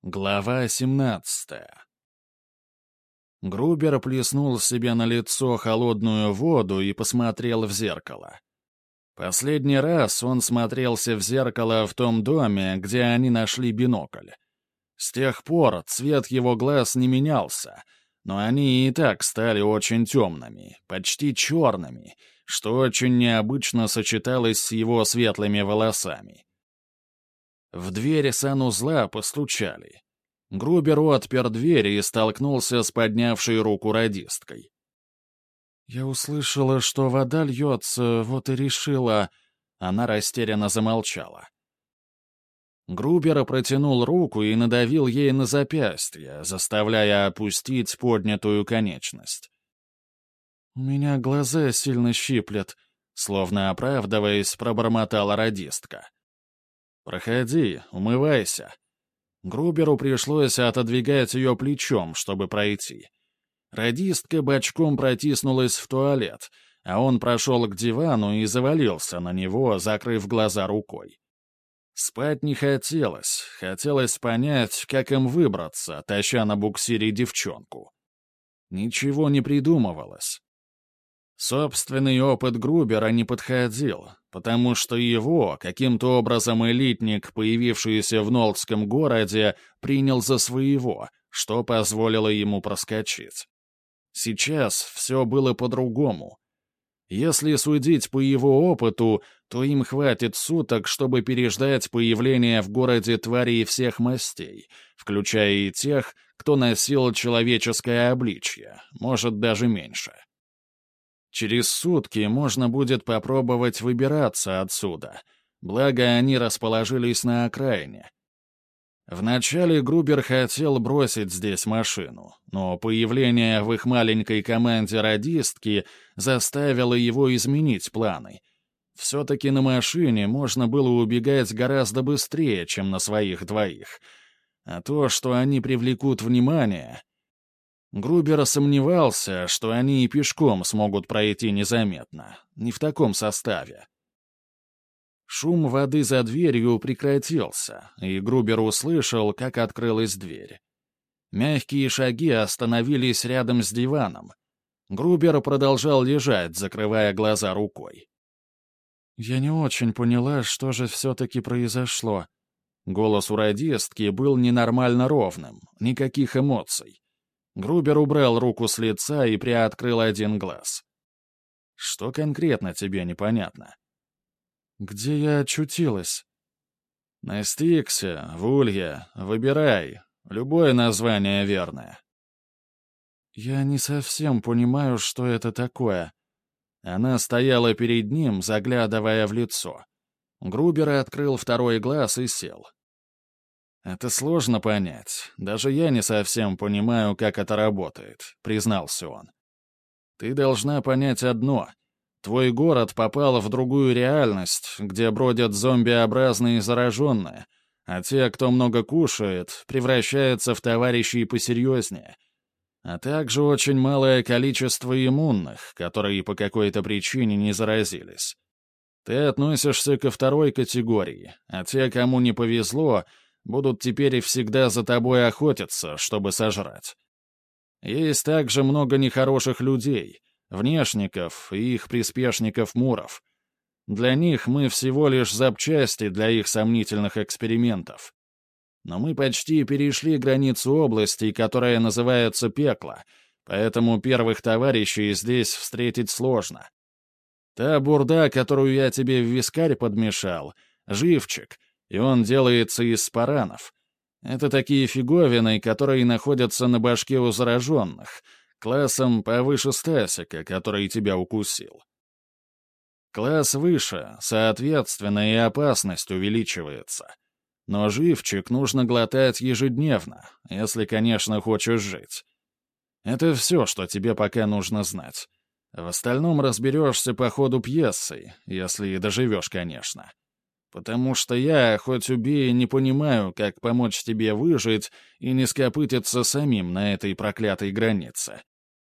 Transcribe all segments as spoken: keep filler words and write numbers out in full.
Глава семнадцатая. Грубер плеснул себе на лицо холодную воду и посмотрел в зеркало. Последний раз он смотрелся в зеркало в том доме, где они нашли бинокль. С тех пор цвет его глаз не менялся, но они и так стали очень темными, почти черными, что очень необычно сочеталось с его светлыми волосами. В дверь санузла постучали. Грубер отпер дверь и столкнулся с поднявшей руку радисткой. «Я услышала, что вода льется, вот и решила...» Она растерянно замолчала. Грубер протянул руку и надавил ей на запястье, заставляя опустить поднятую конечность. «У меня глаза сильно щиплет», — словно оправдываясь, пробормотала радистка. «Проходи, умывайся». Груберу пришлось отодвигать ее плечом, чтобы пройти. Радистка бочком протиснулась в туалет, а он прошел к дивану и завалился на него, закрыв глаза рукой. Спать не хотелось, хотелось понять, как им выбраться, таща на буксире девчонку. Ничего не придумывалось. Собственный опыт Грубера не подходил, потому что его, каким-то образом элитник, появившийся в Нолдском городе, принял за своего, что позволило ему проскочить. Сейчас все было по-другому. Если судить по его опыту, то им хватит суток, чтобы переждать появление в городе тварей всех мастей, включая и тех, кто носил человеческое обличье, может, даже меньше. Через сутки можно будет попробовать выбираться отсюда, благо они расположились на окраине. Вначале Грубер хотел бросить здесь машину, но появление в их маленькой команде радистки заставило его изменить планы. Все-таки на машине можно было убегать гораздо быстрее, чем на своих двоих. А то, что они привлекут внимание... Грубер сомневался, что они и пешком смогут пройти незаметно, не в таком составе. Шум воды за дверью прекратился, и Грубер услышал, как открылась дверь. Мягкие шаги остановились рядом с диваном. Грубер продолжал лежать, закрывая глаза рукой. «Я не очень поняла, что же все-таки произошло». Голос у радистки был ненормально ровным, никаких эмоций. Грубер убрал руку с лица и приоткрыл один глаз. «Что конкретно тебе непонятно?» «Где я очутилась?» «На Стиксе, в Улье. Выбирай. Любое название верное». «Я не совсем понимаю, что это такое». Она стояла перед ним, заглядывая в лицо. Грубер открыл второй глаз и сел. «Это сложно понять. Даже я не совсем понимаю, как это работает», — признался он. «Ты должна понять одно. Твой город попал в другую реальность, где бродят зомбиобразные зараженные, а те, кто много кушает, превращаются в товарищей посерьезнее. А также очень малое количество иммунных, которые по какой-то причине не заразились. Ты относишься ко второй категории, а те, кому не повезло, будут теперь и всегда за тобой охотиться, чтобы сожрать. Есть также много нехороших людей, внешников и их приспешников-муров. Для них мы всего лишь запчасти для их сомнительных экспериментов. Но мы почти перешли границу области, которая называется Пекло, поэтому первых товарищей здесь встретить сложно. Та бурда, которую я тебе в вискарь подмешал, — живчик, и он делается из спаранов. Это такие фиговины, которые находятся на башке у зараженных, классом повыше Стасика, который тебя укусил. Класс выше, соответственно, и опасность увеличивается. Но живчик нужно глотать ежедневно, если, конечно, хочешь жить. Это все, что тебе пока нужно знать. В остальном разберешься по ходу пьесы, если и доживешь, конечно. Потому что я, хоть убей, не понимаю, как помочь тебе выжить и не скопытиться самим на этой проклятой границе».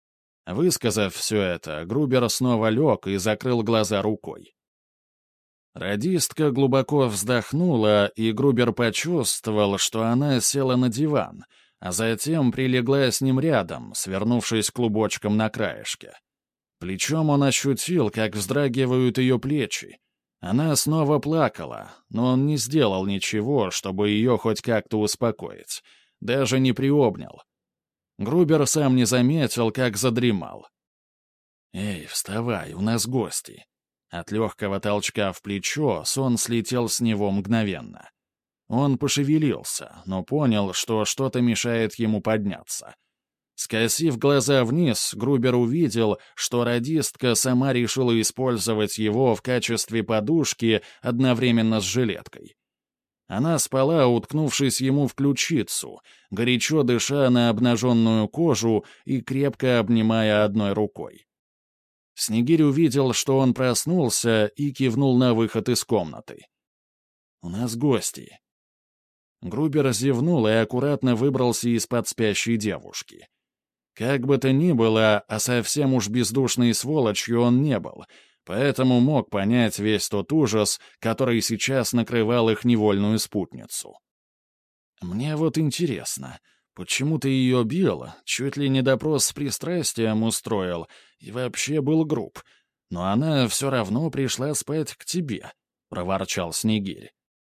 Высказав все это, Грубер снова лег и закрыл глаза рукой. Радистка глубоко вздохнула, и Грубер почувствовал, что она села на диван, а затем прилегла с ним рядом, свернувшись клубочком на краешке. Плечом он ощутил, как вздрагивают ее плечи. Она снова плакала, но он не сделал ничего, чтобы ее хоть как-то успокоить. Даже не приобнял. Грубер сам не заметил, как задремал. «Эй, вставай, у нас гости». От легкого толчка в плечо сон слетел с него мгновенно. Он пошевелился, но понял, что что-то мешает ему подняться. Скосив глаза вниз, Грубер увидел, что радистка сама решила использовать его в качестве подушки одновременно с жилеткой. Она спала, уткнувшись ему в ключицу, горячо дыша на обнаженную кожу и крепко обнимая одной рукой. Снегирь увидел, что он проснулся, и кивнул на выход из комнаты. «У нас гости». Грубер зевнул и аккуратно выбрался из-под спящей девушки. Как бы то ни было, а совсем уж бездушной сволочью он не был, поэтому мог понять весь тот ужас, который сейчас накрывал их невольную спутницу. «Мне вот интересно, почему ты ее бил, чуть ли не допрос с пристрастием устроил и вообще был груб, но она все равно пришла спать к тебе», — проворчал Снегирь.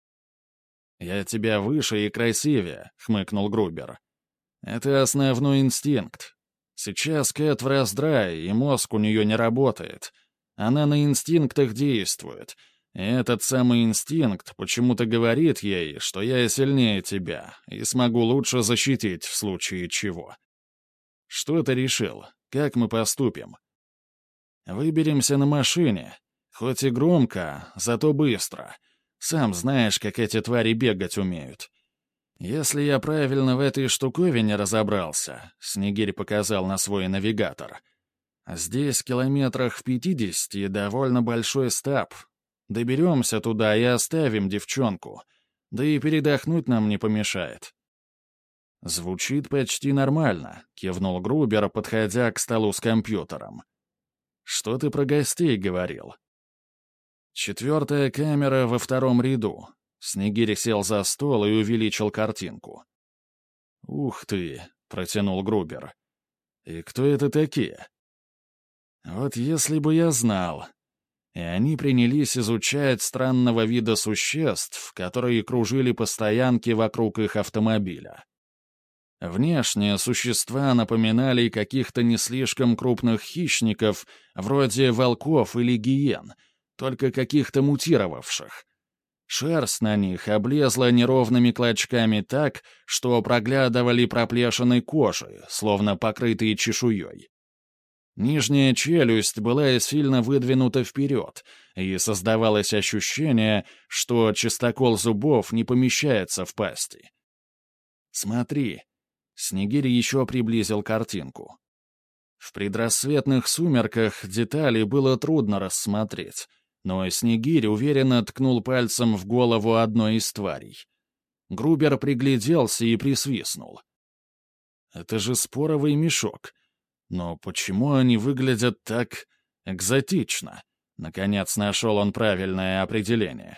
«Я тебя выше и красивее», — хмыкнул Грубер. «Это основной инстинкт. Сейчас Кэт в раздрае, и мозг у нее не работает. Она на инстинктах действует. И этот самый инстинкт почему-то говорит ей, что я сильнее тебя и смогу лучше защитить в случае чего. Что ты решил? Как мы поступим? Выберемся на машине. Хоть и громко, зато быстро. Сам знаешь, как эти твари бегать умеют. Если я правильно в этой штуковине разобрался, Снегирь показал на свой навигатор. Здесь километрах в пятидесяти довольно большой стаб. Доберемся туда и оставим девчонку. Да и передохнуть нам не помешает». «Звучит почти нормально», — кивнул Грубер, подходя к столу с компьютером. «Что ты про гостей говорил?» «Четвертая камера во втором ряду». Снегирь сел за стол и увеличил картинку. «Ух ты!» — протянул Грубер. «И кто это такие?» «Вот если бы я знал». И они принялись изучать странного вида существ, которые кружили по стоянке вокруг их автомобиля. Внешне существа напоминали каких-то не слишком крупных хищников, вроде волков или гиен, только каких-то мутировавших. Шерсть на них облезла неровными клочками так, что проглядывали проплешины кожи, словно покрытые чешуей. Нижняя челюсть была сильно выдвинута вперед, и создавалось ощущение, что чистокол зубов не помещается в пасти. «Смотри», — Снегирь еще приблизил картинку. В предрассветных сумерках детали было трудно рассмотреть, но Снегирь уверенно ткнул пальцем в голову одной из тварей. Грубер пригляделся и присвистнул. «Это же споровый мешок. Но почему они выглядят так экзотично?» Наконец нашел он правильное определение.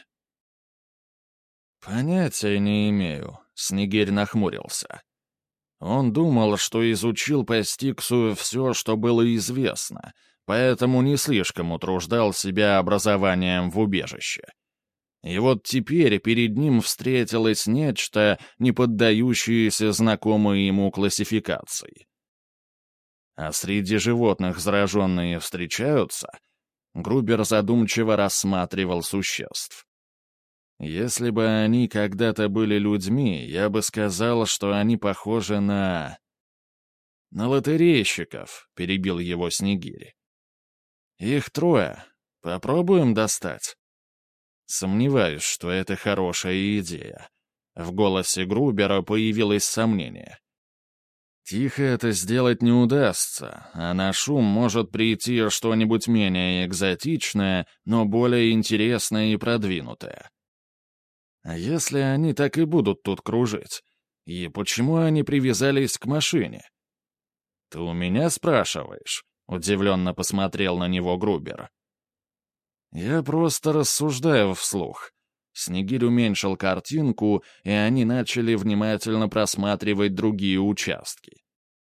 «Понятия не имею», — Снегирь нахмурился. Он думал, что изучил по Стиксу все, что было известно, поэтому не слишком утруждал себя образованием в убежище. И вот теперь перед ним встретилось нечто, не поддающееся знакомой ему классификации. А среди животных зараженные встречаются? Грубер задумчиво рассматривал существ. Если бы они когда-то были людьми, я бы сказал, что они похожи на... «На лотерейщиков», — перебил его Снегирь. «Их трое. Попробуем достать?» Сомневаюсь, что это хорошая идея. В голосе Грубера появилось сомнение. Тихо это сделать не удастся, а на шум может прийти что-нибудь менее экзотичное, но более интересное и продвинутое. А если они так и будут тут кружить? И почему они привязались к машине? «Ты у меня спрашиваешь?» — удивленно посмотрел на него Грубер. «Я просто рассуждаю вслух». Снегирь уменьшил картинку, и они начали внимательно просматривать другие участки.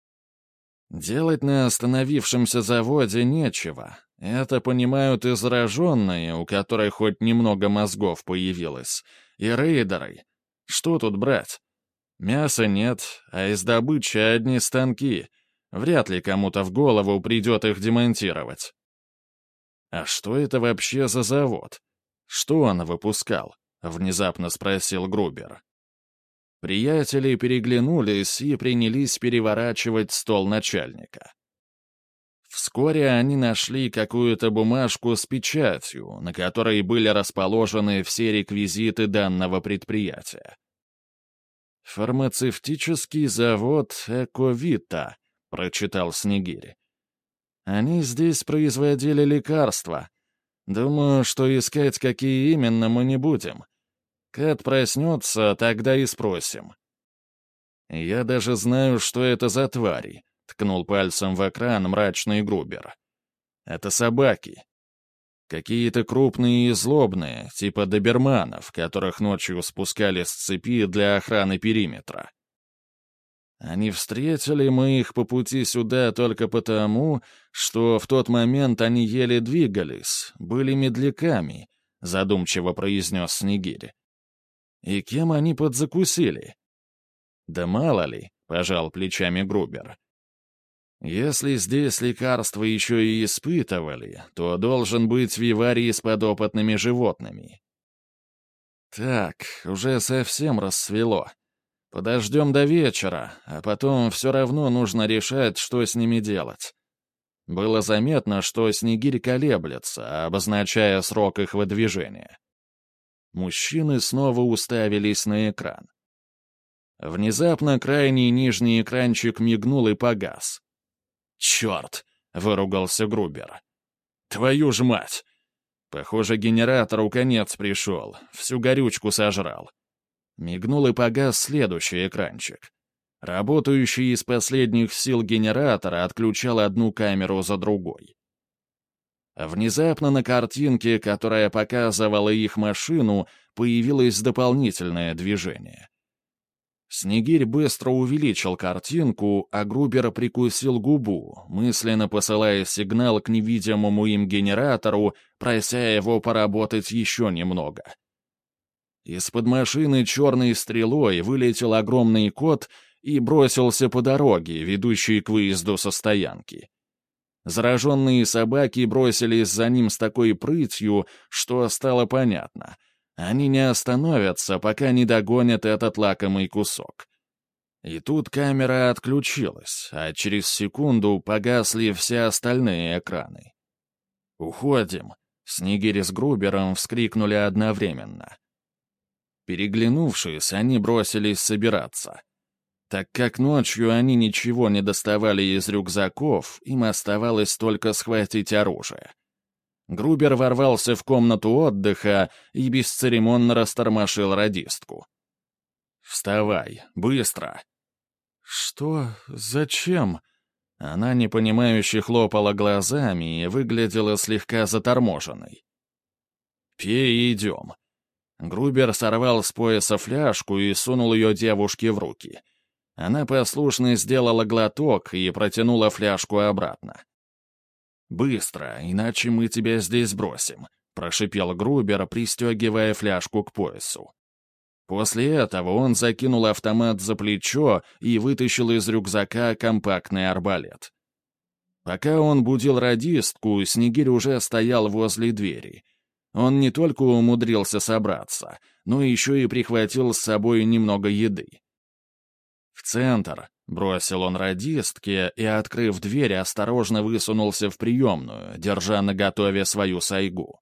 Делать на остановившемся заводе нечего. Это понимают и зараженные, у которых хоть немного мозгов появилось, и рейдеры. Что тут брать? Мяса нет, а из добычи одни станки. Вряд ли кому-то в голову придет их демонтировать. А что это вообще за завод? Что он выпускал? Внезапно спросил Грубер. Приятели переглянулись и принялись переворачивать стол начальника. Вскоре они нашли какую-то бумажку с печатью, на которой были расположены все реквизиты данного предприятия. «Фармацевтический завод «Эковита», — прочитал Снегирь. «Они здесь производили лекарства. Думаю, что искать, какие именно, мы не будем. Кэт проснется, тогда и спросим». «Я даже знаю, что это за твари», — ткнул пальцем в экран мрачный Грубер. «Это собаки. Какие-то крупные и злобные, типа доберманов, которых ночью спускали с цепи для охраны периметра. Они встретили мы их по пути сюда только потому, что в тот момент они еле двигались, были медляками», — задумчиво произнес Снегирь. «И кем они подзакусили?» «Да мало ли», — пожал плечами Грубер. «Если здесь лекарства еще и испытывали, то должен быть виварий с подопытными животными». «Так, уже совсем рассвело. Подождем до вечера, а потом все равно нужно решать, что с ними делать». Было заметно, что Снегирь колеблется, обозначая срок их выдвижения. Мужчины снова уставились на экран. Внезапно крайний нижний экранчик мигнул и погас. «Черт!» — выругался Грубер. «Твою ж мать! Похоже, генератору конец пришел, всю горючку сожрал». Мигнул и погас следующий экранчик. Работающий из последних сил генератора отключал одну камеру за другой. Внезапно на картинке, которая показывала их машину, появилось дополнительное движение. Снегирь быстро увеличил картинку, а Грубер прикусил губу, мысленно посылая сигнал к невидимому им генератору, прося его поработать еще немного. Из-под машины черной стрелой вылетел огромный кот и бросился по дороге, ведущей к выезду со стоянки. Зараженные собаки бросились за ним с такой прытью, что стало понятно — они не остановятся, пока не догонят этот лакомый кусок. И тут камера отключилась, а через секунду погасли все остальные экраны. «Уходим!» — Снегирь с Грубером вскрикнули одновременно. Переглянувшись, они бросились собираться. Так как ночью они ничего не доставали из рюкзаков, им оставалось только схватить оружие. Грубер ворвался в комнату отдыха и бесцеремонно растормошил радистку. «Вставай, быстро!» «Что? Зачем?» Она непонимающе хлопала глазами и выглядела слегка заторможенной. «Пей и идем». Грубер сорвал с пояса фляжку и сунул ее девушке в руки. Она послушно сделала глоток и протянула фляжку обратно. «Быстро, иначе мы тебя здесь бросим», — прошипел Грубер, пристегивая фляжку к поясу. После этого он закинул автомат за плечо и вытащил из рюкзака компактный арбалет. Пока он будил радистку, Снегирь уже стоял возле двери. Он не только умудрился собраться, но еще и прихватил с собой немного еды. «В центр», — бросил он радистке и, открыв дверь, осторожно высунулся в приемную, держа наготове свою сайгу.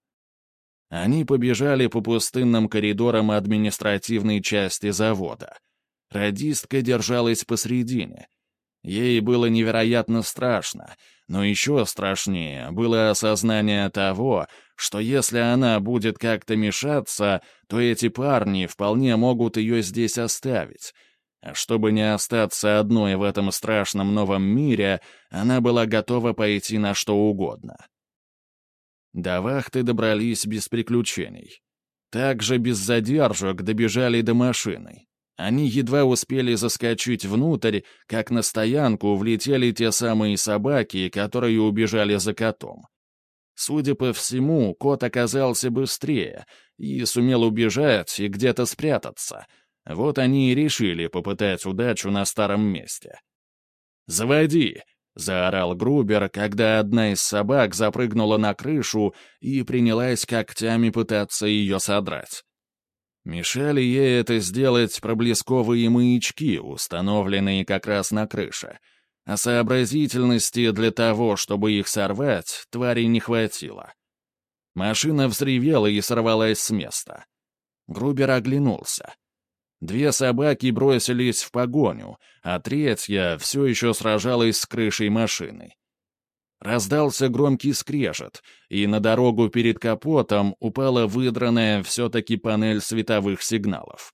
Они побежали по пустынным коридорам административной части завода. Радистка держалась посредине. Ей было невероятно страшно, но еще страшнее было осознание того, что если она будет как-то мешаться, то эти парни вполне могут ее здесь оставить. А чтобы не остаться одной в этом страшном новом мире, она была готова пойти на что угодно. До вахты добрались без приключений. Также без задержек добежали до машины. Они едва успели заскочить внутрь, как на стоянку влетели те самые собаки, которые убежали за котом. Судя по всему, кот оказался быстрее и сумел убежать и где-то спрятаться. Вот они и решили попытать удачу на старом месте. «Заводи!» — заорал Грубер, когда одна из собак запрыгнула на крышу и принялась когтями пытаться ее содрать. Мешали ей это сделать проблесковые маячки, установленные как раз на крыше. А сообразительности для того, чтобы их сорвать, твари не хватило. Машина взревела и сорвалась с места. Грубер оглянулся. Две собаки бросились в погоню, а третья все еще сражалась с крышей машины. Раздался громкий скрежет, и на дорогу перед капотом упала выдранная все-таки панель световых сигналов.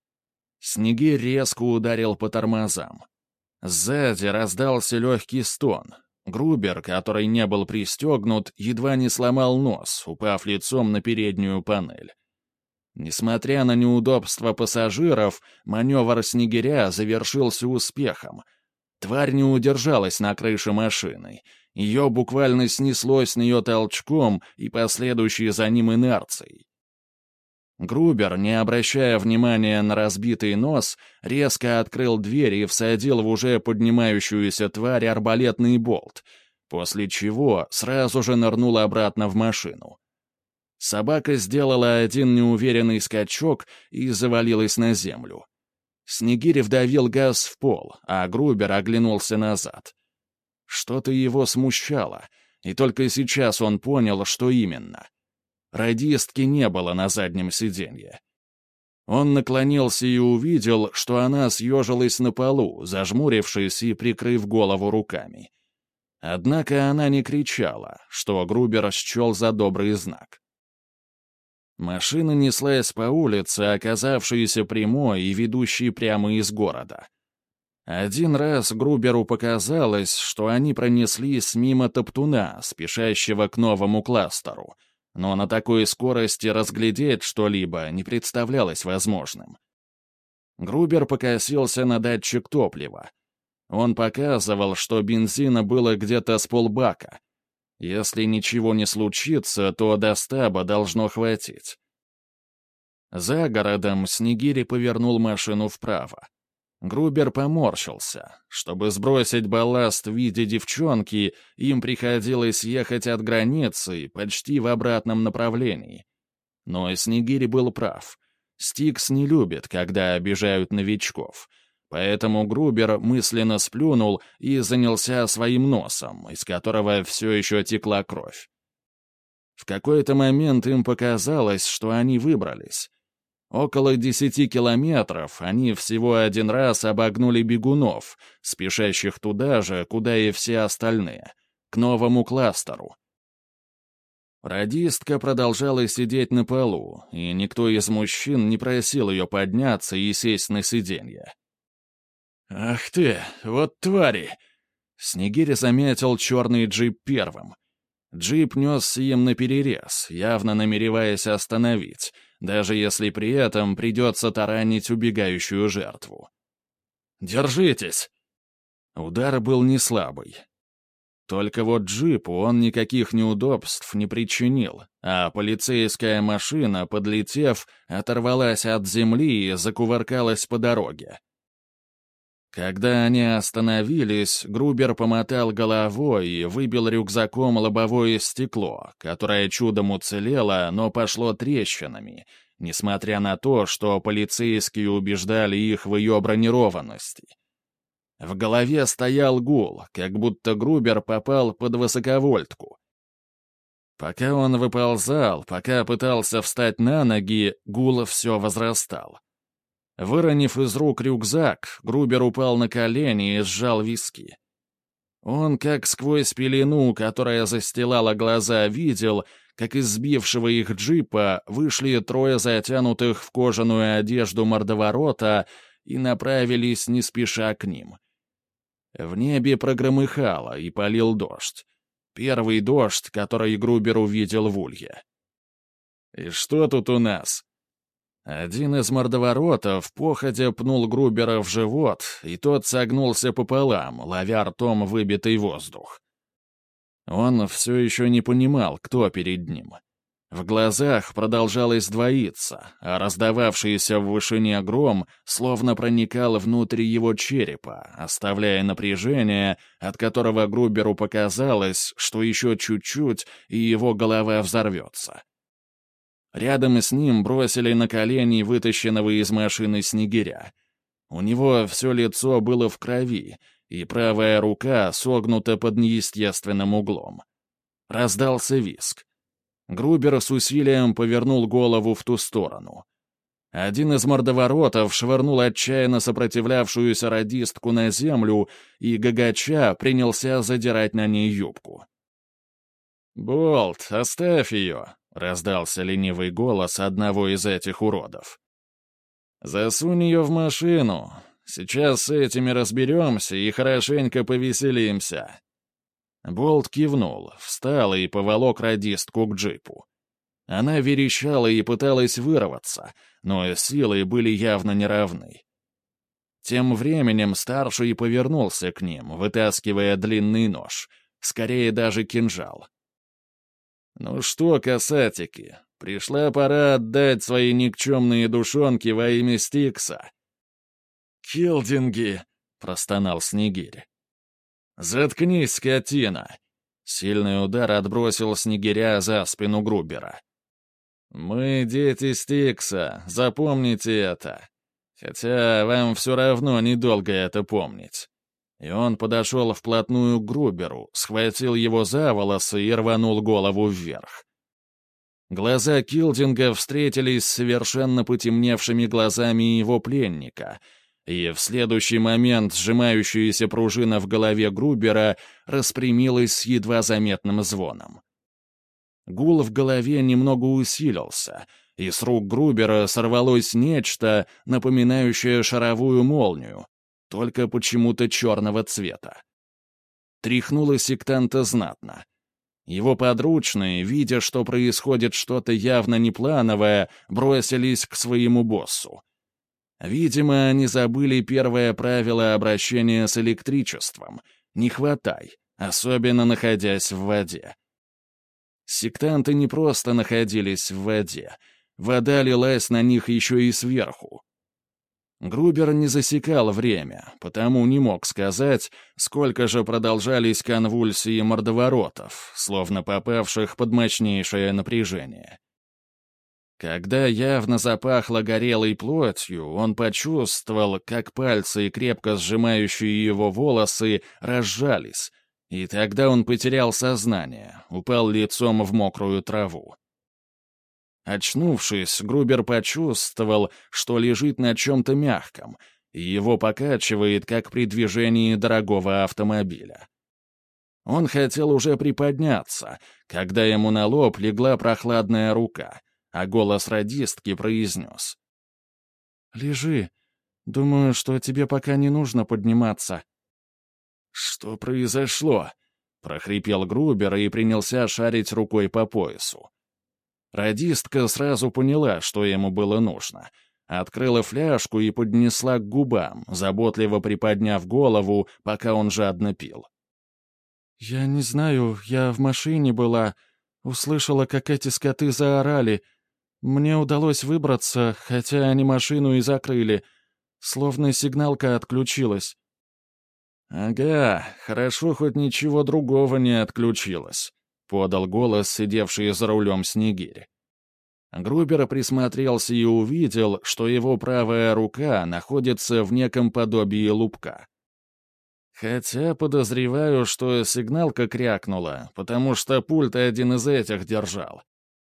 Снегирь резко ударил по тормозам. Сзади раздался легкий стон. Грубер, который не был пристегнут, едва не сломал нос, упав лицом на переднюю панель. Несмотря на неудобства пассажиров, маневр Снегиря завершился успехом. Тварь не удержалась на крыше машины. Ее буквально снесло с нее толчком и последующей за ним инерцией. Грубер, не обращая внимания на разбитый нос, резко открыл дверь и всадил в уже поднимающуюся тварь арбалетный болт, после чего сразу же нырнул обратно в машину. Собака сделала один неуверенный скачок и завалилась на землю. Снегирь вдавил газ в пол, а Грубер оглянулся назад. Что-то его смущало, и только сейчас он понял, что именно. Радистки не было на заднем сиденье. Он наклонился и увидел, что она съежилась на полу, зажмурившись и прикрыв голову руками. Однако она не кричала, что Грубер счел за добрый знак. Машина неслась по улице, оказавшейся прямой и ведущей прямо из города. Один раз Груберу показалось, что они пронеслись мимо топтуна, спешащего к новому кластеру, но на такой скорости разглядеть что-либо не представлялось возможным. Грубер покосился на датчик топлива. Он показывал, что бензина было где-то с полбака. Если ничего не случится, то до стаба должно хватить. За городом Снегирь повернул машину вправо. Грубер поморщился. Чтобы сбросить балласт в виде девчонки, им приходилось ехать от границы почти в обратном направлении. Но Снегирь был прав. Стикс не любит, когда обижают новичков. Поэтому Грубер мысленно сплюнул и занялся своим носом, из которого все еще текла кровь. В какой-то момент им показалось, что они выбрались. Около десяти километров они всего один раз обогнули бегунов, спешащих туда же, куда и все остальные, к новому кластеру. Радистка продолжала сидеть на полу, и никто из мужчин не просил ее подняться и сесть на сиденье. «Ах ты, вот твари!» Снегирь заметил черный джип первым. Джип несся им наперерез, явно намереваясь остановить, даже если при этом придется таранить убегающую жертву. «Держитесь!» Удар был не слабый. Только вот джипу он никаких неудобств не причинил, а полицейская машина, подлетев, оторвалась от земли и закувыркалась по дороге. Когда они остановились, Грубер помотал головой и выбил рюкзаком лобовое стекло, которое чудом уцелело, но пошло трещинами, несмотря на то, что полицейские убеждали их в ее бронированности. В голове стоял гул, как будто Грубер попал под высоковольтку. Пока он выползал, пока пытался встать на ноги, гул все возрастал. Выронив из рук рюкзак, Грубер упал на колени и сжал виски. Он, как сквозь пелену, которая застилала глаза, видел, как из сбившего их джипа вышли трое затянутых в кожаную одежду мордоворота и направились не спеша к ним. В небе прогромыхало и полил дождь. Первый дождь, который Грубер увидел в Улье. «И что тут у нас?» Один из мордоворотов походя пнул Грубера в живот, и тот согнулся пополам, ловя ртом выбитый воздух. Он все еще не понимал, кто перед ним. В глазах продолжалось двоиться, а раздававшийся в вышине гром словно проникал внутрь его черепа, оставляя напряжение, от которого Груберу показалось, что еще чуть-чуть, и его голова взорвется. Рядом с ним бросили на колени вытащенного из машины снегиря. У него все лицо было в крови, и правая рука согнута под неестественным углом. Раздался визг. Грубер с усилием повернул голову в ту сторону. Один из мордоворотов швырнул отчаянно сопротивлявшуюся радистку на землю и, гагача, принялся задирать на ней юбку. «Болт, оставь ее!» — раздался ленивый голос одного из этих уродов. «Засунь ее в машину. Сейчас с этими разберемся и хорошенько повеселимся». Болт кивнул, встал и поволок радистку к джипу. Она верещала и пыталась вырваться, но силы были явно неравны. Тем временем старший повернулся к ним, вытаскивая длинный нож, скорее даже кинжал. «Ну что, касатики, пришла пора отдать свои никчемные душонки во имя Стикса». «Килдинги!» — простонал Снегирь. «Заткнись, скотина!» Сильный удар отбросил Снегиря за спину Грубера. «Мы дети Стикса, запомните это. Хотя вам все равно недолго это помнить». И он подошел вплотную к Груберу, схватил его за волосы и рванул голову вверх. Глаза Килдинга встретились с совершенно потемневшими глазами его пленника — и в следующий момент сжимающаяся пружина в голове Грубера распрямилась с едва заметным звоном. Гул в голове немного усилился, и с рук Грубера сорвалось нечто, напоминающее шаровую молнию, только почему-то черного цвета. Тряхнуло сектанта знатно. Его подручные, видя, что происходит что-то явно неплановое, бросились к своему боссу. Видимо, они забыли первое правило обращения с электричеством — не хватай, особенно находясь в воде. Сектанты не просто находились в воде, вода лилась на них еще и сверху. Грубер не засекал время, потому не мог сказать, сколько же продолжались конвульсии мордоворотов, словно попавших под мощнейшее напряжение. Когда явно запахло горелой плотью, он почувствовал, как пальцы, крепко сжимающие его волосы, разжались, и тогда он потерял сознание, упал лицом в мокрую траву. Очнувшись, Грубер почувствовал, что лежит на чем-то мягком, и его покачивает, как при движении дорогого автомобиля. Он хотел уже приподняться, когда ему на лоб легла прохладная рука, а голос радистки произнес: «Лежи. Думаю, что тебе пока не нужно подниматься». «Что произошло?» — прохрипел Грубер и принялся шарить рукой по поясу. Радистка сразу поняла, что ему было нужно. Открыла фляжку и поднесла к губам, заботливо приподняв голову, пока он жадно пил. «Я не знаю, я в машине была. Услышала, как эти скоты заорали. Мне удалось выбраться, хотя они машину и закрыли. Словно сигналка отключилась». «Ага, хорошо, хоть ничего другого не отключилось», — подал голос сидевший за рулем Снегирь. Грубер присмотрелся и увидел, что его правая рука находится в неком подобии лупка. Хотя подозреваю, что сигналка крякнула, потому что пульт один из этих держал.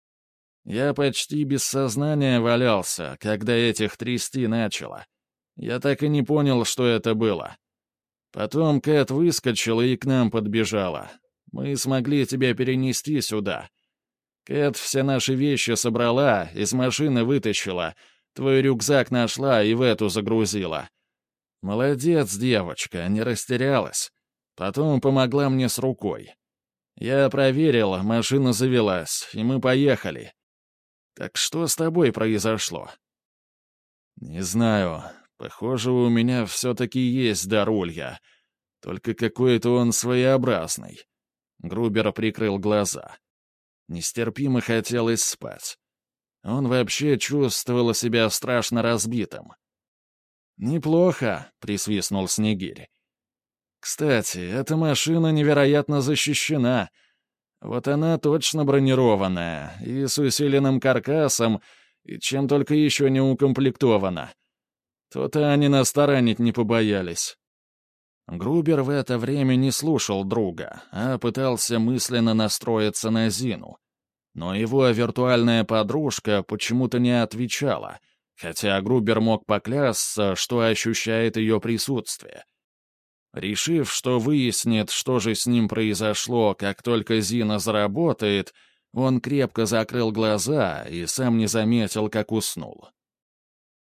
Я почти без сознания валялся, когда этих трясти начало. Я так и не понял, что это было. Потом Кэт выскочила и к нам подбежала. Мы смогли тебя перенести сюда. Кэт все наши вещи собрала, из машины вытащила, твой рюкзак нашла и в эту загрузила. Молодец, девочка, не растерялась. Потом помогла мне с рукой. Я проверил, машина завелась, и мы поехали. Так что с тобой произошло?» «Не знаю. Похоже, у меня все-таки есть дар улья. Только какой-то он своеобразный». Грубер прикрыл глаза. Нестерпимо хотелось спать. Он вообще чувствовал себя страшно разбитым. «Неплохо», — присвистнул Снегирь. «Кстати, эта машина невероятно защищена. Вот она точно бронированная, и с усиленным каркасом, и чем только еще не укомплектована. То-то они нас таранить не побоялись». Грубер в это время не слушал друга, а пытался мысленно настроиться на Зину. Но его виртуальная подружка почему-то не отвечала, хотя Грубер мог поклясться, что ощущает ее присутствие. Решив, что выяснит, что же с ним произошло, как только Зина заработает, он крепко закрыл глаза и сам не заметил, как уснул.